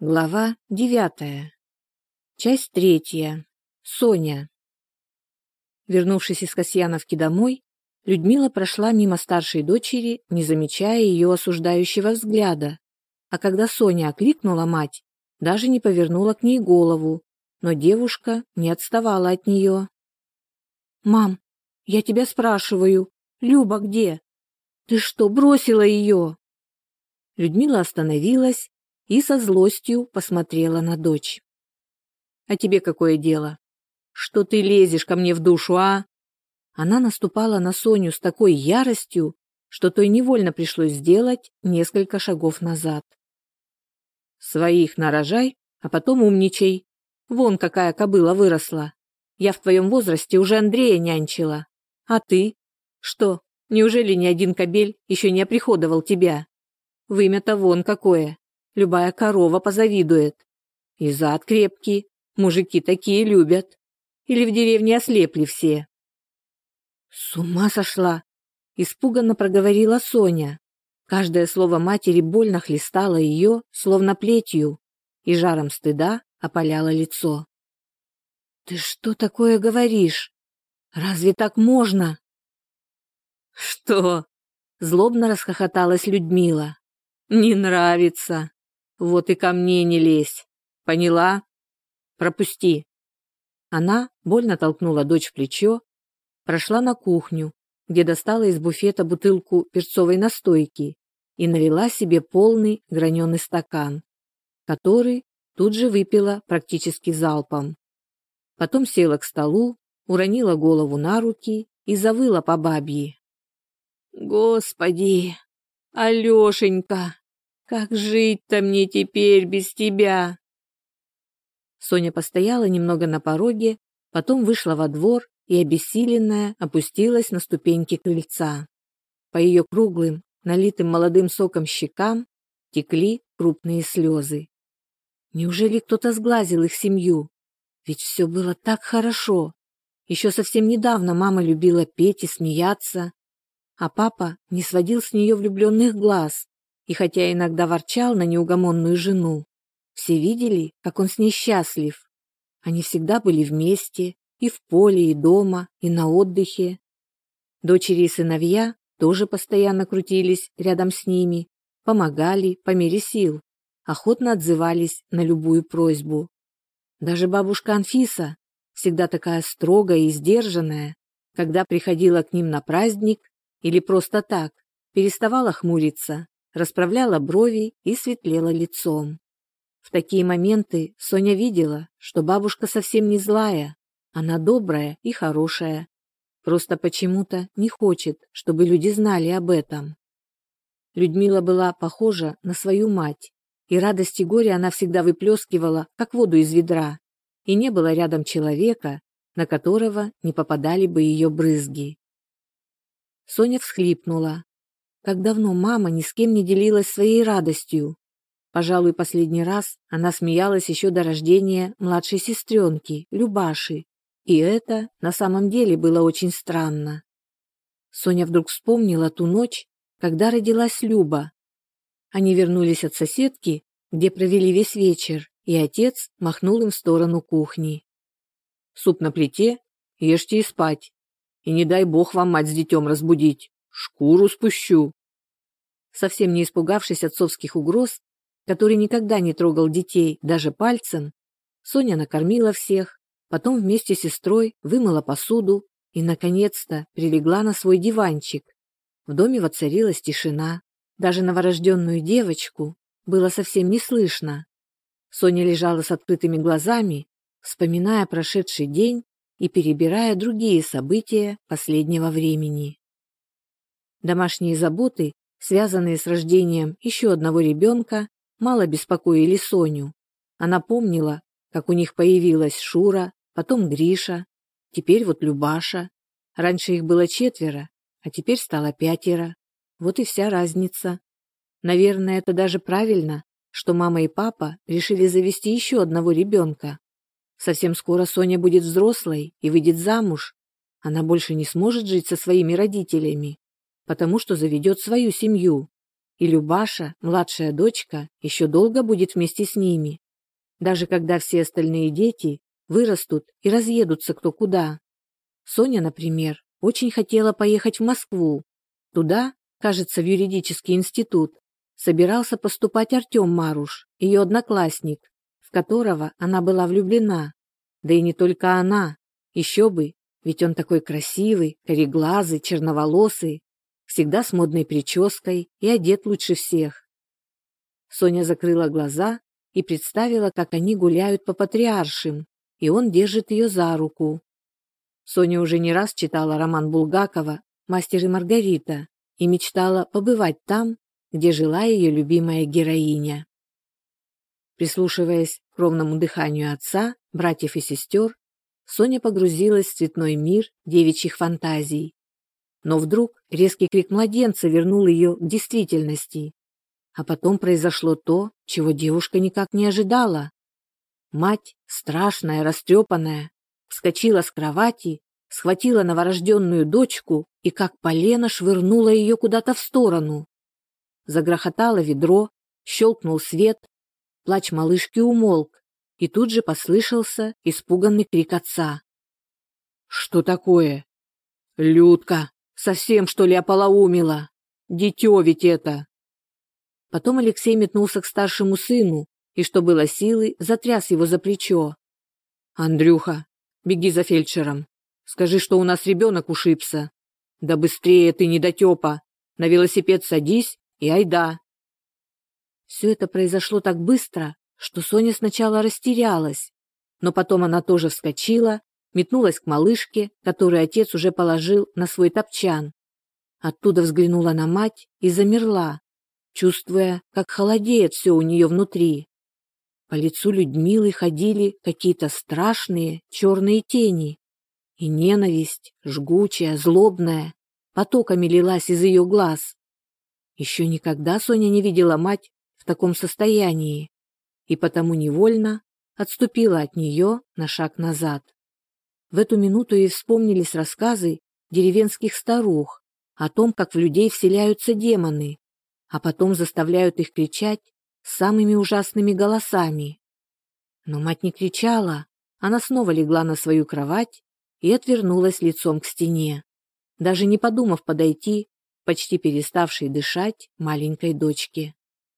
Глава 9. Часть 3. Соня. Вернувшись из Касьяновки домой, Людмила прошла мимо старшей дочери, не замечая ее осуждающего взгляда. А когда Соня окликнула мать, даже не повернула к ней голову, но девушка не отставала от нее. «Мам, я тебя спрашиваю, Люба где? Ты что, бросила ее?» Людмила остановилась и со злостью посмотрела на дочь. «А тебе какое дело? Что ты лезешь ко мне в душу, а?» Она наступала на Соню с такой яростью, что той невольно пришлось сделать несколько шагов назад. «Своих нарожай, а потом умничай. Вон какая кобыла выросла. Я в твоем возрасте уже Андрея нянчила. А ты? Что, неужели ни один кобель еще не оприходовал тебя? Вымя-то вон какое. Любая корова позавидует. И зад крепкий, мужики такие любят. Или в деревне ослепли все?» «С ума сошла!» – испуганно проговорила Соня. Каждое слово матери больно хлестало ее, словно плетью, и жаром стыда опаляло лицо. «Ты что такое говоришь? Разве так можно?» «Что?» – злобно расхохоталась Людмила. «Не нравится. Вот и ко мне не лезь. Поняла? Пропусти». Она больно толкнула дочь в плечо, прошла на кухню, где достала из буфета бутылку перцовой настойки и налила себе полный граненый стакан, который тут же выпила практически залпом. Потом села к столу, уронила голову на руки и завыла по бабьи. «Господи, Алешенька, как жить-то мне теперь без тебя?» Соня постояла немного на пороге, потом вышла во двор и, обессиленная, опустилась на ступеньки крыльца. По ее круглым, налитым молодым соком щекам текли крупные слезы. Неужели кто-то сглазил их семью? Ведь все было так хорошо. Еще совсем недавно мама любила петь и смеяться, а папа не сводил с нее влюбленных глаз, и хотя иногда ворчал на неугомонную жену, все видели, как он с ней счастлив. Они всегда были вместе, и в поле, и дома, и на отдыхе. Дочери и сыновья тоже постоянно крутились рядом с ними, помогали по мере сил, охотно отзывались на любую просьбу. Даже бабушка Анфиса, всегда такая строгая и сдержанная, когда приходила к ним на праздник или просто так, переставала хмуриться, расправляла брови и светлела лицом. В такие моменты Соня видела, что бабушка совсем не злая, она добрая и хорошая, просто почему-то не хочет, чтобы люди знали об этом. Людмила была похожа на свою мать, и радость и горе она всегда выплескивала, как воду из ведра, и не было рядом человека, на которого не попадали бы ее брызги. Соня всхлипнула. Как давно мама ни с кем не делилась своей радостью. Пожалуй, последний раз она смеялась еще до рождения младшей сестренки, Любаши, и это на самом деле было очень странно. Соня вдруг вспомнила ту ночь, когда родилась Люба. Они вернулись от соседки, где провели весь вечер, и отец махнул им в сторону кухни. «Суп на плите, ешьте и спать. И не дай бог вам мать с детем разбудить, шкуру спущу». Совсем не испугавшись отцовских угроз, который никогда не трогал детей даже пальцем, Соня накормила всех, потом вместе с сестрой вымыла посуду и, наконец-то, прилегла на свой диванчик. В доме воцарилась тишина, даже новорожденную девочку было совсем не слышно. Соня лежала с открытыми глазами, вспоминая прошедший день и перебирая другие события последнего времени. Домашние заботы, связанные с рождением еще одного ребенка, мало беспокоили Соню. Она помнила, как у них появилась Шура, потом Гриша, теперь вот Любаша. Раньше их было 4, а теперь стало 5. Вот и вся разница. Наверное, это даже правильно, что мама и папа решили завести еще одного ребенка. Совсем скоро Соня будет взрослой и выйдет замуж. Она больше не сможет жить со своими родителями, потому что заведет свою семью. и Любаша, младшая дочка, еще долго будет вместе с ними, даже когда все остальные дети вырастут и разъедутся кто куда. Соня, например, очень хотела поехать в Москву. Туда, кажется, в юридический институт, собирался поступать Артем Маруш, ее одноклассник, в которого она была влюблена. Да и не только она, еще бы, ведь он такой красивый, кореглазый, черноволосый, всегда с модной прической и одет лучше всех. Соня закрыла глаза и представила, как они гуляют по Патриаршим, и он держит ее за руку. Соня уже не раз читала роман Булгакова «Мастер и Маргарита» и мечтала побывать там, где жила ее любимая героиня. Прислушиваясь к ровному дыханию отца, братьев и сестер, Соня погрузилась в цветной мир девичьих фантазий. Но вдруг резкий крик младенца вернул ее к действительности. А потом произошло то, чего девушка никак не ожидала. Мать, страшная, растрепанная, вскочила с кровати, схватила новорожденную дочку и как полено швырнула ее куда-то в сторону. Загрохотало ведро, щелкнул свет, плач малышки умолк, и тут же послышался испуганный крик отца. «Что такое? Людка, совсем что ли ополоумела? Дитё ведь это!» Потом Алексей метнулся к старшему сыну и, что было силы, затряс его за плечо. «Андрюха, беги за фельдшером. Скажи, что у нас ребенок ушибся. Да быстрее ты, недотепа. На велосипед садись и айда». Все это произошло так быстро, что Соня сначала растерялась, но потом она тоже вскочила, метнулась к малышке, которую отец уже положил на свой топчан. Оттуда взглянула на мать и замерла, чувствуя, как холодеет все у нее внутри. По лицу Людмилы ходили какие-то страшные черные тени, и ненависть, жгучая, злобная, потоками лилась из ее глаз. Еще никогда Соня не видела мать в таком состоянии, и потому невольно отступила от нее на шаг назад. В эту минуту ей вспомнились рассказы деревенских старух о том, как в людей вселяются демоны, а потом заставляют их кричать самыми ужасными голосами. Но мать не кричала, она снова легла на свою кровать и отвернулась лицом к стене, даже не подумав подойти к почти переставшей дышать маленькой дочке.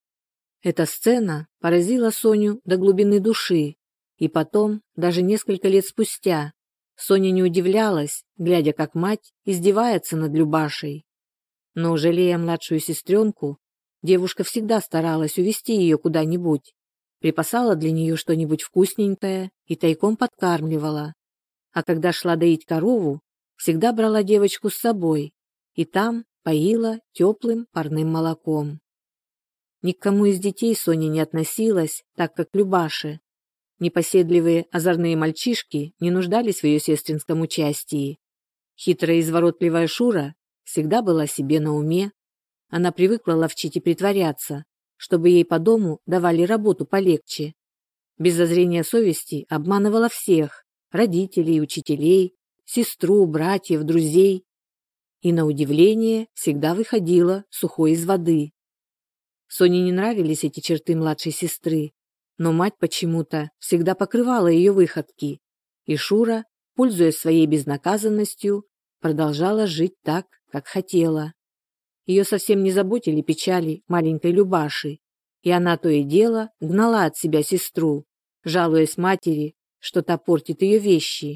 Эта сцена поразила Соню до глубины души, и потом, даже несколько лет спустя, Соня не удивлялась, глядя, как мать издевается над Любашей. Но, жалея младшую сестренку, девушка всегда старалась увести ее куда-нибудь, припасала для нее что-нибудь вкусненькое и тайком подкармливала. А когда шла доить корову, всегда брала девочку с собой и там поила теплым парным молоком. Ни к кому из детей Соня не относилась, так как к Любаше. Непоседливые озорные мальчишки не нуждались в ее сестринском участии. Хитрая и изворотливая Шура всегда была себе на уме. Она привыкла ловчить и притворяться, чтобы ей по дому давали работу полегче. Без зазрения совести обманывала всех – родителей, учителей, сестру, братьев, друзей. И, на удивление, всегда выходила сухой из воды. Соне не нравились эти черты младшей сестры, но мать почему-то всегда покрывала ее выходки, и Шура, пользуясь своей безнаказанностью, продолжала жить так, как хотела. Ее совсем не заботили печали маленькой Любаши, и она то и дело гнала от себя сестру, жалуясь матери, что та портит ее вещи.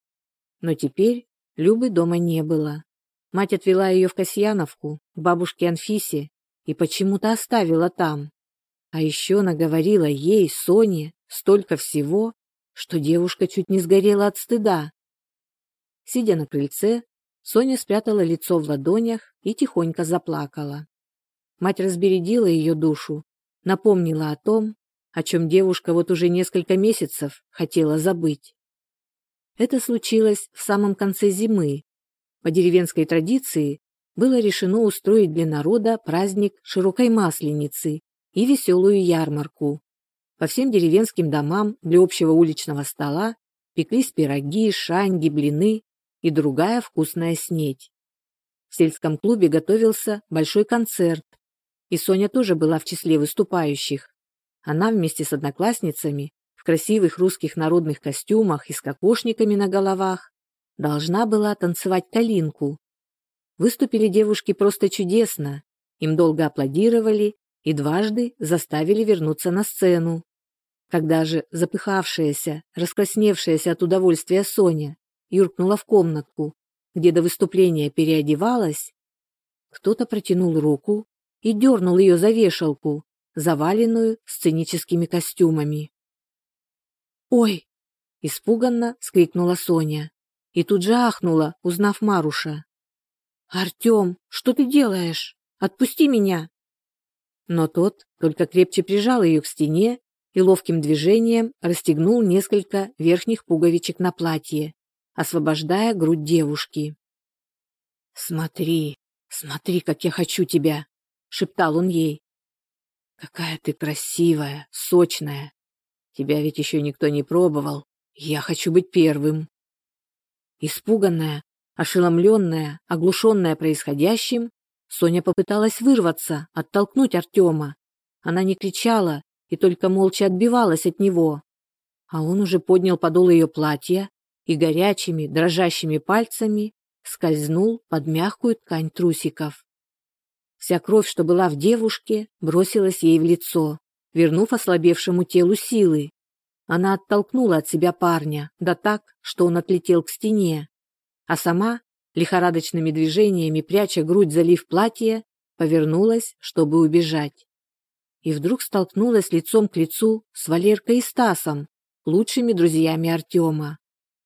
Но теперь Любы дома не было. Мать отвела ее в Касьяновку, к бабушке Анфисе, и почему-то оставила там. А еще наговорила ей, Соне, столько всего, что девушка чуть не сгорела от стыда. Сидя на крыльце, Соня спрятала лицо в ладонях и тихонько заплакала. Мать разбередила ее душу, напомнила о том, о чем девушка вот уже несколько месяцев хотела забыть. Это случилось в самом конце зимы. По деревенской традиции было решено устроить для народа праздник широкой масленицы и веселую ярмарку. По всем деревенским домам для общего уличного стола пеклись пироги, шаньги, блины и другая вкусная снеть. В сельском клубе готовился большой концерт. и Соня тоже была в числе выступающих. Она вместе с одноклассницами в красивых русских народных костюмах и с кокошниками на головах должна была танцевать калинку. Выступили девушки просто чудесно, им долго аплодировали и дважды заставили вернуться на сцену. Когда же запыхавшаяся, раскрасневшаяся от удовольствия Соня юркнула в комнатку, где до выступления переодевалась, кто-то протянул руку и дернул ее за вешалку, заваленную сценическими костюмами. «Ой!» – испуганно вскрикнула Соня и тут же ахнула, узнав Маруша. «Артем, что ты делаешь? Отпусти меня!» Но тот только крепче прижал ее к стене и ловким движением расстегнул несколько верхних пуговичек на платье, освобождая грудь девушки. «Смотри, смотри, как я хочу тебя!» – шептал он ей. «Какая ты красивая, сочная! Тебя ведь еще никто не пробовал, я хочу быть первым!» Испуганная, ошеломленная, оглушенная происходящим, Соня попыталась вырваться, оттолкнуть Артема. Она не кричала и только молча отбивалась от него. А он уже поднял подол ее платья и горячими, дрожащими пальцами скользнул под мягкую ткань трусиков. Вся кровь, что была в девушке, бросилась ей в лицо, вернув ослабевшему телу силы. Она оттолкнула от себя парня, да так, что он отлетел к стене, а сама, лихорадочными движениями пряча грудь за лиф платья, повернулась, чтобы убежать. И вдруг столкнулась лицом к лицу с Валеркой и Стасом, лучшими друзьями Артема.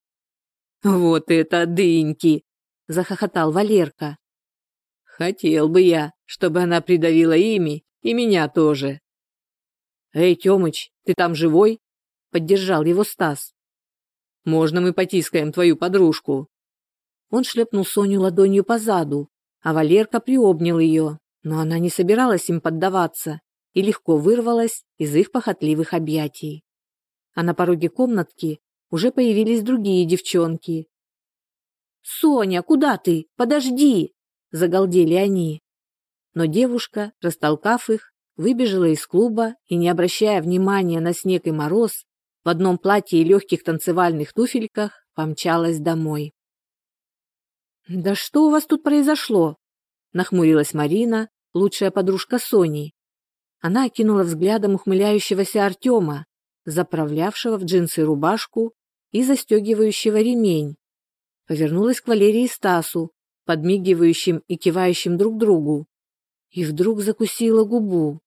«Вот это дыньки!» – захохотал Валерка. «Хотел бы я, чтобы она придавила ими и меня тоже». «Эй, Тёмыч, ты там живой?» – поддержал его Стас. «Можно мы потискаем твою подружку?» Он шлепнул Соню ладонью по заду, а Валерка приобнял ее, но она не собиралась им поддаваться и легко вырвалась из их похотливых объятий. А на пороге комнатки уже появились другие девчонки. «Соня, куда ты? Подожди!» – загалдели они. Но девушка, растолкав их, выбежала из клуба и, не обращая внимания на снег и мороз, в одном платье и легких танцевальных туфельках помчалась домой. «Да что у вас тут произошло?» – нахмурилась Марина, лучшая подружка Сони. Она окинула взглядом ухмыляющегося Артема, заправлявшего в джинсы и рубашку и застегивающего ремень. Повернулась к Валерии и Стасу, подмигивающим и кивающим друг другу, и вдруг закусила губу.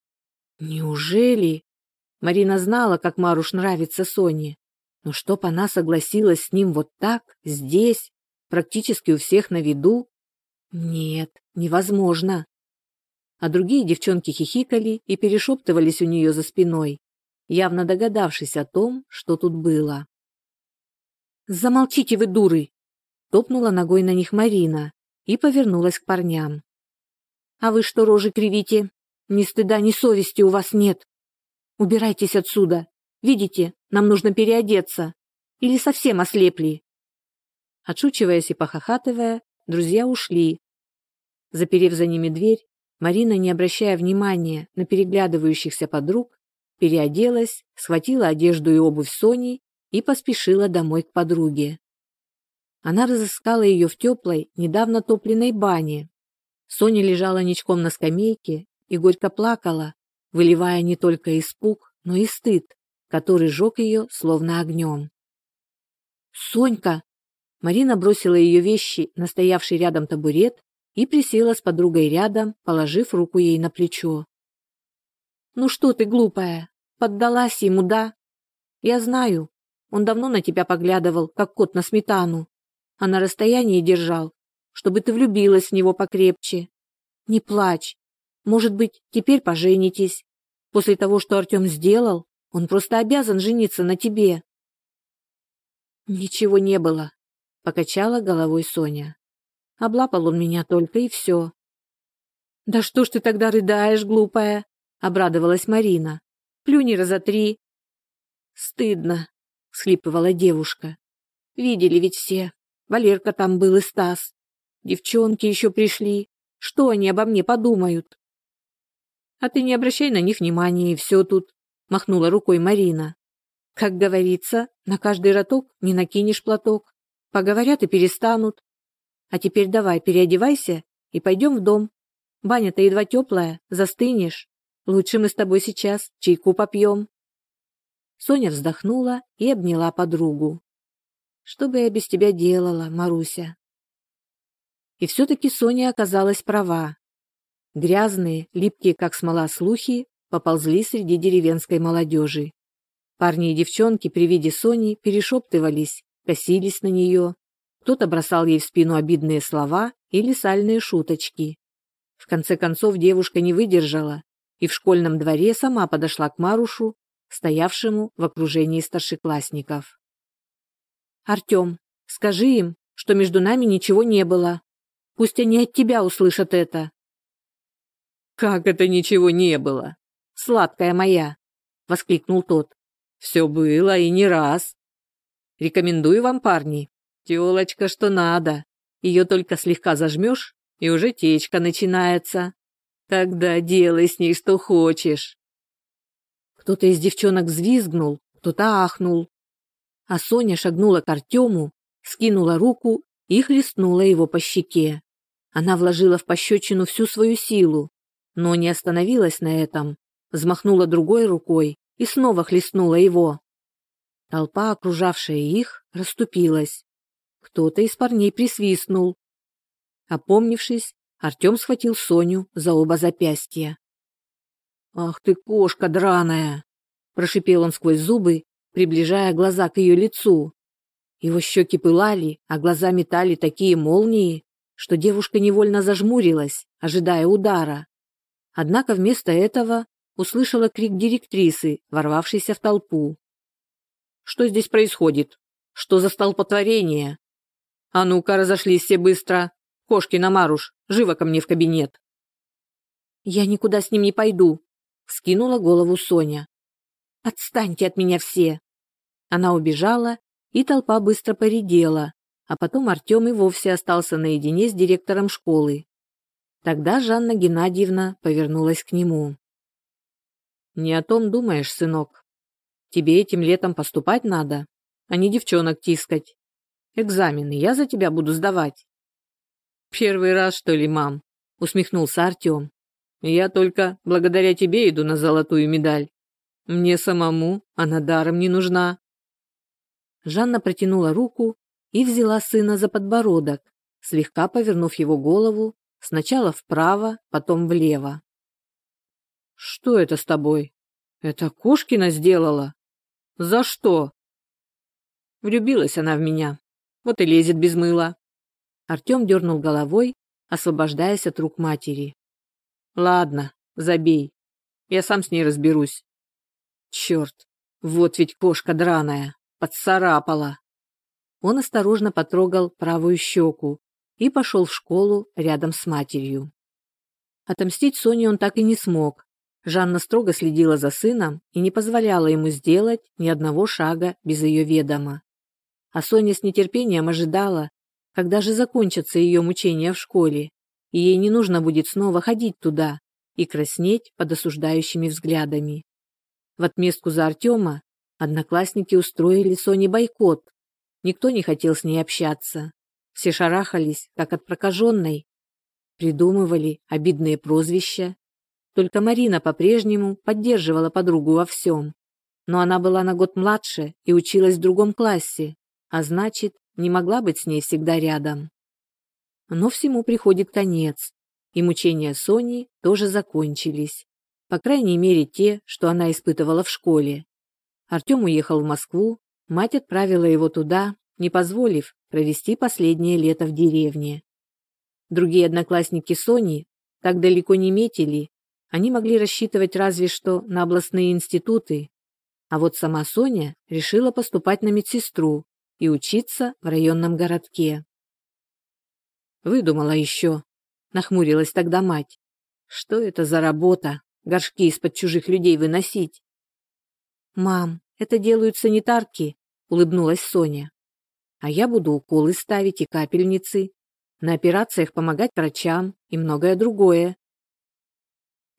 Неужели? Марина знала, как Маруш нравится Соне, но чтоб она согласилась с ним вот так, здесь, практически у всех на виду? Нет, невозможно. А другие девчонки хихикали и перешептывались у нее за спиной, явно догадавшись о том, что тут было. «Замолчите вы, дуры!» – топнула ногой на них Марина и повернулась к парням. «А вы что рожи кривите? Ни стыда, ни совести у вас нет. Убирайтесь отсюда. Видите, нам нужно переодеться. Или совсем ослепли?» Отшучиваясь и похохатывая, друзья ушли. Заперев за ними дверь, Марина, не обращая внимания на переглядывающихся подруг, переоделась, схватила одежду и обувь Сони и поспешила домой к подруге. Она разыскала ее в теплой, недавно топленной бане. Соня лежала ничком на скамейке и горько плакала, выливая не только испуг, но и стыд, который жег ее словно огнем. «Сонька!» Марина бросила ее вещи на стоявший рядом табурет и присела с подругой рядом, положив руку ей на плечо. «Ну что ты, глупая, поддалась ему, да? Я знаю, он давно на тебя поглядывал, как кот на сметану, а на расстоянии держал, чтобы ты влюбилась в него покрепче. Не плачь, может быть, теперь поженитесь. После того, что Артем сделал, он просто обязан жениться на тебе». «Ничего не было», — покачала головой Соня. «Облапал он меня только, и все». «Да что ж ты тогда рыдаешь, глупая?» — обрадовалась Марина. «Плюни раза 3». «Стыдно», — всхлипывала девушка. «Видели ведь все. Валерка там был и Стас. Девчонки еще пришли. Что они обо мне подумают?» А ты не обращай на них внимания, и все тут, махнула рукой Марина. Как говорится, на каждый роток не накинешь платок. Поговорят и перестанут. А теперь давай, переодевайся и пойдем в дом. Баня-то едва теплая, застынешь. Лучше мы с тобой сейчас чайку попьем. Соня вздохнула и обняла подругу. Что бы я без тебя делала, Маруся? И все-таки Соня оказалась права. Грязные, липкие, как смола, слухи поползли среди деревенской молодежи. Парни и девчонки при виде Сони перешептывались, косились на нее. Кто-то бросал ей в спину обидные слова или сальные шуточки. В конце концов девушка не выдержала и в школьном дворе сама подошла к Марушу, стоявшему в окружении старшеклассников. «Артем, скажи им, что между нами ничего не было. Пусть они от тебя услышат это». «Как это ничего не было? Сладкая моя!» — воскликнул тот. «Все было и не раз. Рекомендую вам, парни. Тёлочка, что надо. Ее только слегка зажмешь, и уже течка начинается. Тогда делай с ней что хочешь». Кто-то из девчонок взвизгнул, кто-то ахнул. А Соня шагнула к Артему, скинула руку и хлестнула его по щеке. Она вложила в пощечину всю свою силу, но не остановилась на этом, взмахнула другой рукой и снова хлестнула его. Толпа, окружавшая их, расступилась. Кто-то из парней присвистнул. Опомнившись, Артем схватил Соню за оба запястья. «Ах ты, кошка драная!» – прошипел он сквозь зубы, приближая глаза к ее лицу. Его щеки пылали, а глаза метали такие молнии, что девушка невольно зажмурилась, ожидая удара. Однако вместо этого услышала крик директрисы, ворвавшейся в толпу. «Что здесь происходит? Что за столпотворение? А ну-ка, разошлись все быстро! Кошкина Маруш, живо ко мне в кабинет!» «Я никуда с ним не пойду!» — вскинула голову Соня. «Отстаньте от меня все!» Она убежала, и толпа быстро поредела, а потом Артем и вовсе остался наедине с директором школы. Тогда Жанна Геннадьевна повернулась к нему. «Не о том думаешь, сынок. Тебе этим летом поступать надо, а не девчонок тискать. Экзамены я за тебя буду сдавать». «Первый раз, что ли, мам?» — усмехнулся Артем. «Я только благодаря тебе иду на золотую медаль. Мне самому она даром не нужна». Жанна протянула руку и взяла сына за подбородок, слегка повернув его голову сначала вправо, потом влево. «Что это с тобой? Это Кошкина сделала? За что?» «Влюбилась она в меня. Вот и лезет без мыла». Артем дернул головой, освобождаясь от рук матери. «Ладно, забей. Я сам с ней разберусь». «Черт, вот ведь кошка драная, поцарапала». Он осторожно потрогал правую щеку и пошел в школу рядом с матерью. Отомстить Соне он так и не смог. Жанна строго следила за сыном и не позволяла ему сделать ни одного шага без ее ведома. А Соня с нетерпением ожидала, когда же закончатся ее мучения в школе, и ей не нужно будет снова ходить туда и краснеть под осуждающими взглядами. В отместку за Артема одноклассники устроили Соне бойкот. Никто не хотел с ней общаться. Все шарахались, как от прокаженной. Придумывали обидные прозвища. Только Марина по-прежнему поддерживала подругу во всем. Но она была на год младше и училась в другом классе, а значит, не могла быть с ней всегда рядом. Но всему приходит конец, и мучения Сони тоже закончились. По крайней мере, те, что она испытывала в школе. Артем уехал в Москву, мать отправила его туда, не позволив провести последнее лето в деревне. Другие одноклассники Сони так далеко не метили, они могли рассчитывать разве что на областные институты. А вот сама Соня решила поступать на медсестру и учиться в районном городке. «Выдумала еще», — нахмурилась тогда мать. «Что это за работа, горшки из-под чужих людей выносить?» «Мам, это делают санитарки», — улыбнулась Соня. «А я буду уколы ставить и капельницы, на операциях помогать врачам и многое другое».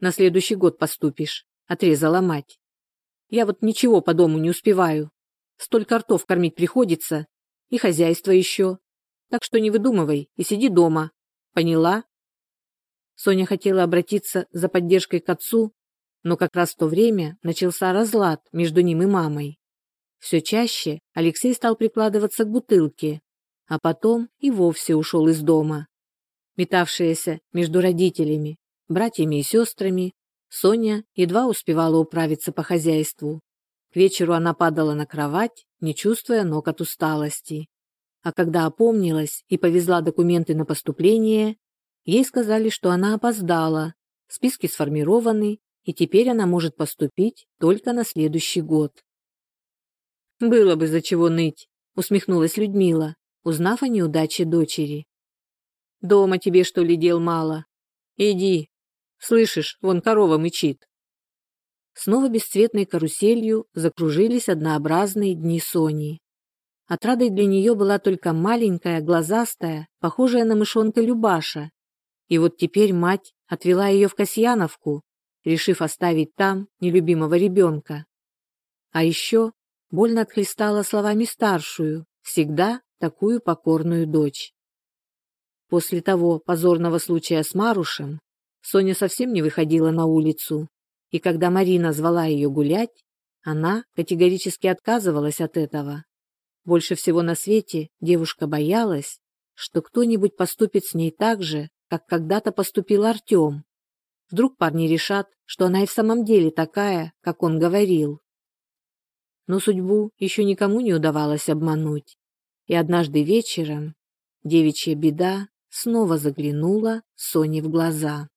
на следующий год поступишь», — отрезала мать. «Я вот ничего по дому не успеваю. Столько ртов кормить приходится, и хозяйство еще. Так что не выдумывай и сиди дома. Поняла?» Соня хотела обратиться за поддержкой к отцу, но как раз в то время начался разлад между ним и мамой. Все чаще Алексей стал прикладываться к бутылке, а потом и вовсе ушел из дома. Метавшаяся между родителями, братьями и сестрами, Соня едва успевала управиться по хозяйству. К вечеру она падала на кровать, не чувствуя ног от усталости. А когда опомнилась и повезла документы на поступление, ей сказали, что она опоздала, списки сформированы, и теперь она может поступить только на следующий год. «Было бы за чего ныть», — усмехнулась Людмила, узнав о неудаче дочери. «Дома тебе, что ли, дел мало? Иди. Слышишь, вон корова мычит». Снова бесцветной каруселью закружились однообразные дни Сони. Отрадой для нее была только маленькая, глазастая, похожая на мышонка Любаша. И вот теперь мать отвела ее в Касьяновку, решив оставить там нелюбимого ребенка. А еще больно отхлестала словами старшую, всегда такую покорную дочь. После того позорного случая с Марушем Соня совсем не выходила на улицу, и когда Марина звала ее гулять, она категорически отказывалась от этого. Больше всего на свете девушка боялась, что кто-нибудь поступит с ней так же, как когда-то поступил Артем. Вдруг парни решат, что она и в самом деле такая, как он говорил. Но судьбу еще никому не удавалось обмануть. И однажды вечером девичья беда снова заглянула Соне в глаза.